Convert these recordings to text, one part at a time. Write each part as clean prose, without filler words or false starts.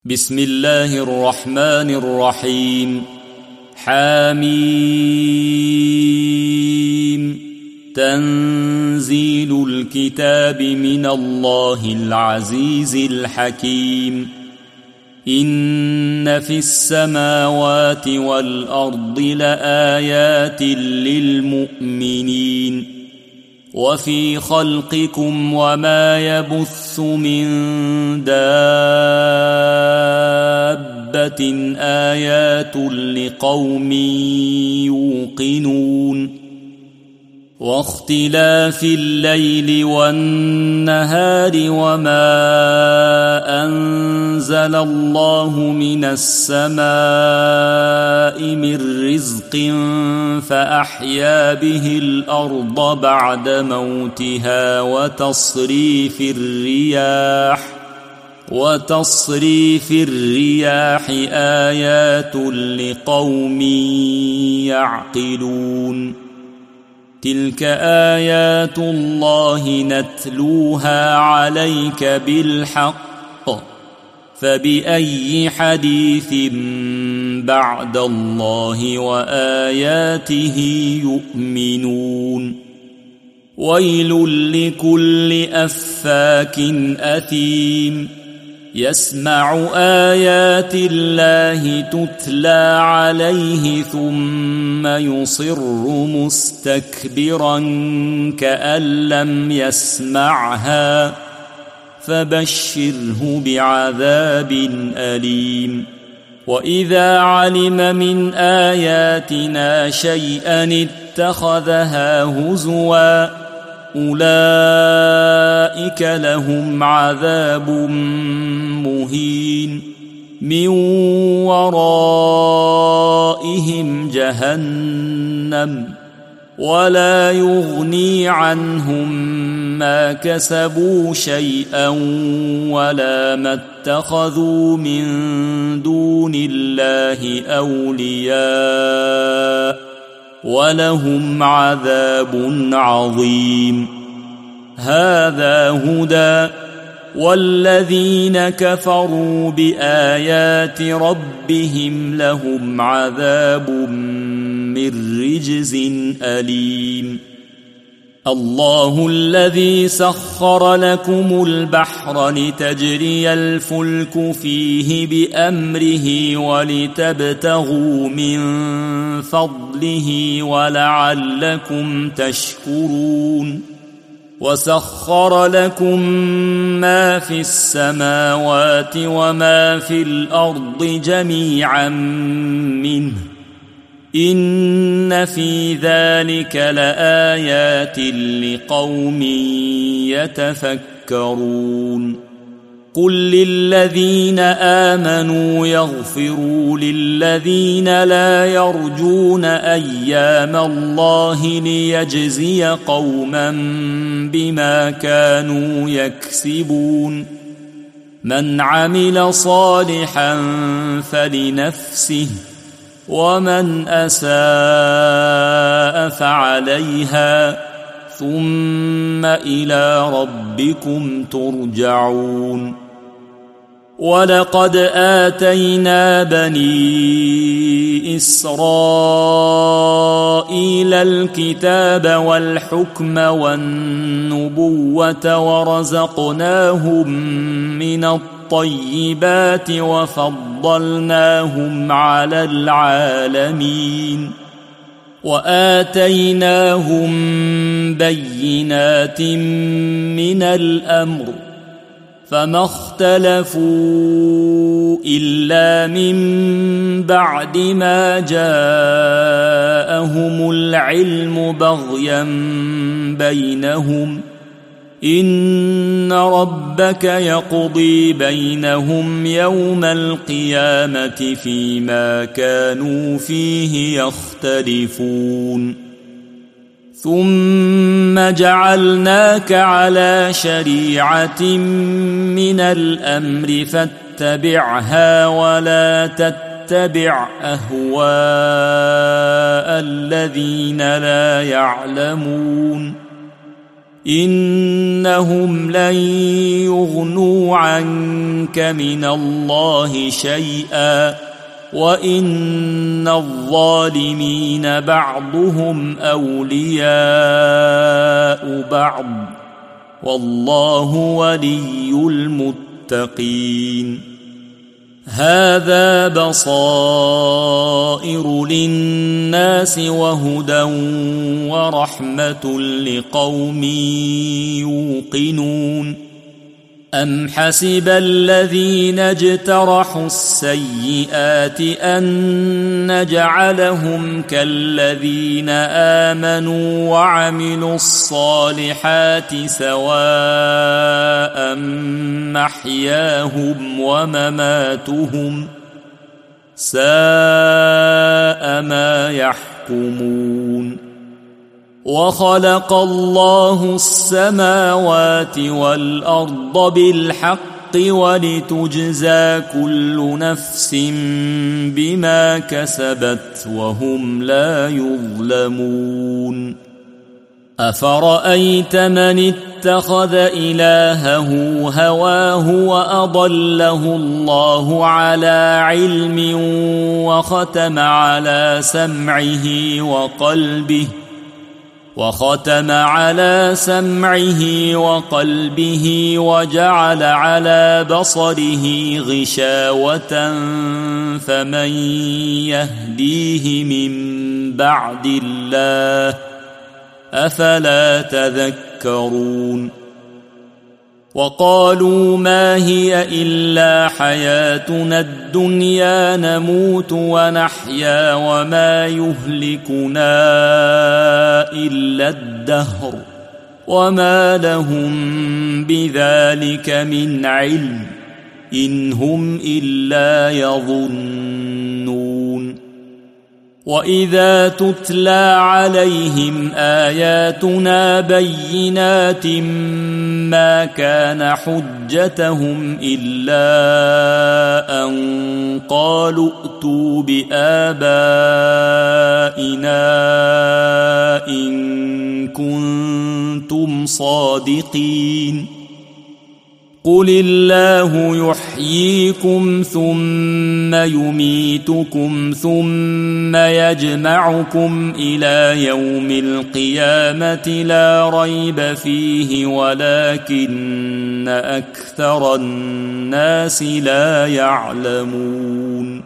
بسم الله الرحمن الرحيم. حميم. تنزيل الكتاب من الله العزيز الحكيم. إن في السماوات والأرض لآيات للمؤمنين وفي خلقكم وما يبث من دابة آيات لقوم يوقنون. واختلاف الليل والنهار وما أنزل الله من السماء من رزق فأحيا به الأرض بعد موتها وتصريف الرياح آيات لقوم يعقلون. تلك آيات الله نتلوها عليك بالحق فبأي حديث بعد الله وآياته يؤمنون. ويل لكل أفاك أثيم يسمع آيات الله تتلى عليه ثم يصر مستكبرا كأن لم يسمعها فبشره بعذاب أليم. وإذا علم من آياتنا شيئا اتخذها هزوا أولئك لهم عذاب مهين من ورائهم جهنم ولا يغني عنهم ما كسبوا شيئا ولا ما اتخذوا من دون الله أولياء ولهم عذاب عظيم. هذا هدى والذين كفروا بآيات ربهم لهم عذاب من رجز أليم. الله الذي سخر لكم البحر لتجري الفلك فيه بأمره ولتبتغوا من فضله ولعلكم تشكرون. وسخر لكم ما في السماوات وما في الأرض جميعا منه إن في ذلك لآيات لقوم يتفكرون. قل للذين آمنوا يغفروا للذين لا يرجون أيام الله ليجزي قوما بما كانوا يكسبون. من عمل صالحا فلنفسه ومن أساء فعليها ثم إلى ربكم ترجعون. ولقد آتينا بني إسرائيل الكتاب والحكم والنبوة ورزقناهم من الطيبات وفضلناهم على العالمين وآتيناهم بينات من الأمر فما اختلفوا إلا من بعد ما جاءهم العلم بغيا بينهم إن ربك يقضي بينهم يوم القيامة فيما كانوا فيه يختلفون. ثم جعلناك على شريعة من الأمر فاتبعها ولا تتبع أهواء الذين لا يعلمون إنهم لن يغنوا عنك من الله شيئا وإن الظالمين بعضهم أولياء بعض والله ولي المتقين. هذا بصائر للناس وهدى ورحمة لقوم يوقنون. أم حسب الذين اجترحوا السيئات أن نجعلهم كالذين آمنوا وعملوا الصالحات سواء محياهم ومماتهم ساء ما يحكمون. وخلق الله السماوات والأرض بالحق ولتجزى كل نفس بما كسبت وهم لا يظلمون. أفرأيت من اتخذ إلهه هواه وأضله الله على علم وختم على سمعه وقلبه وجعل على بصره غشاوة فمن يهديه من بعد الله أفلا تذكرون. وقالوا ما هي إلا حياتنا الدنيا نموت ونحيا وما يهلكنا إلا الدهر وما لهم بذلك من علم إن هم إلا يظنون. وإذا تتلى عليهم آياتنا بينات ما كان حجتهم إلا أن قالوا ائتوا بآبائنا إن كنتم صادقين. قل الله يحييكم ثم يميتكم ثم يجمعكم إلى يوم القيامة لا ريب فيه ولكن أكثر الناس لا يعلمون.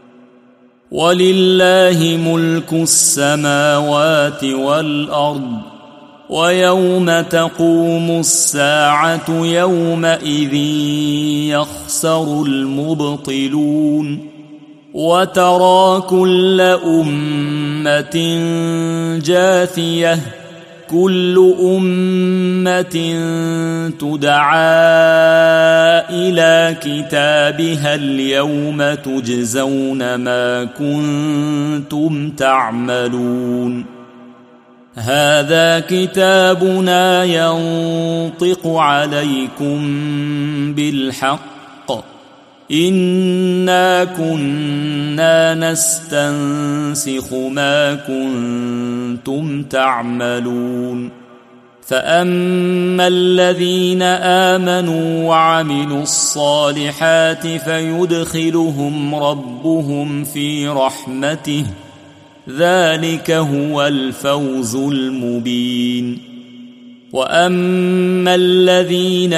ولله ملك السماوات والأرض ويوم تقوم الساعة يومئذ يخسر المبطلون. وترى كل أمة جاثية كل أمة تدعى إلى كتابها اليوم تجزون ما كنتم تعملون. هذا كتابنا ينطق عليكم بالحق إنا كنا نستنسخ ما كنتم تعملون. فأما الذين آمنوا وعملوا الصالحات فيدخلهم ربهم في رحمته ذلك هو الفوز المبين. وأما الذين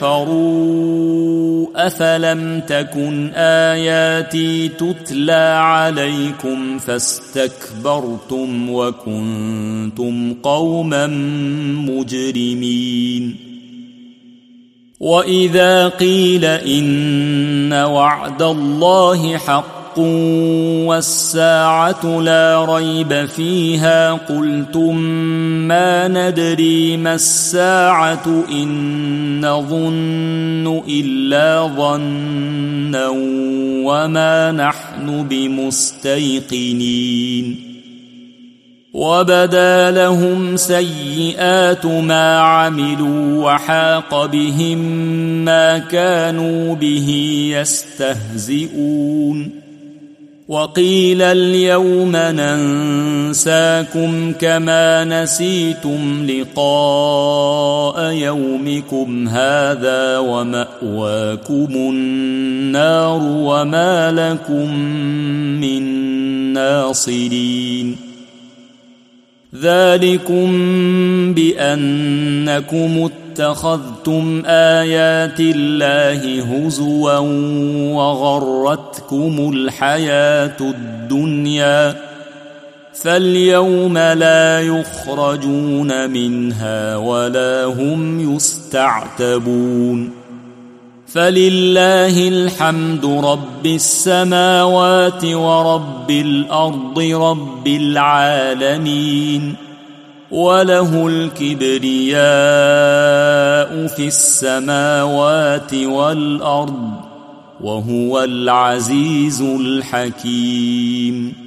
كفروا أفلم تكن آياتي تتلى عليكم فاستكبرتم وكنتم قوما مجرمين. وإذا قيل إن وعد الله حق والساعة لا ريب فيها قلتم ما ندري ما الساعة إن نظن إلا ظنا وما نحن بمستيقنين. وبدا لهم سيئات ما عملوا وحاق بهم ما كانوا به يستهزئون. وقيل اليوم ننساكم كما نسيتم لقاء يومكم هذا ومأواكم النار وما لكم من ناصرين ذلكم بأنكم اتخذتم آيات الله هزوا وغرتكم الحياة الدنيا فاليوم لا يخرجون منها ولا هم يستعتبون فلله الحمد رب السماوات ورب الأرض رب العالمين وله الكبرياء في السماوات والأرض وهو العزيز الحكيم